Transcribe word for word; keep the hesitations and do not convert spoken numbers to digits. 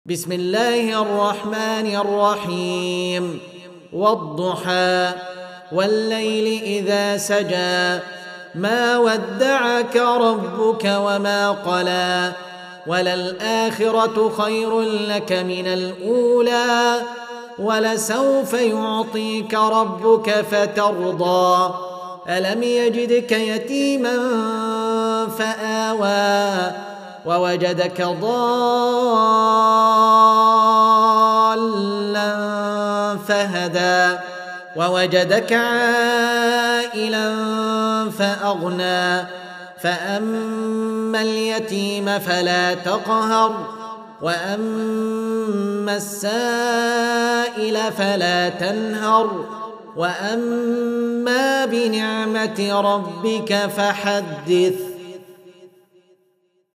بسم الله الرحمن الرحيم والضحى والليل إذا سجى ما ودعك ربك وما قلى وللآخرة خير لك من الأولى ولسوف يعطيك ربك فترضى ألم يجدك يتيما فآوى ووجدك ضالا فهدى ووجدك عائلا فأغنى فأما اليتيم فلا تقهر وأما السائل فلا تنهر وأما بنعمة ربك فحدث.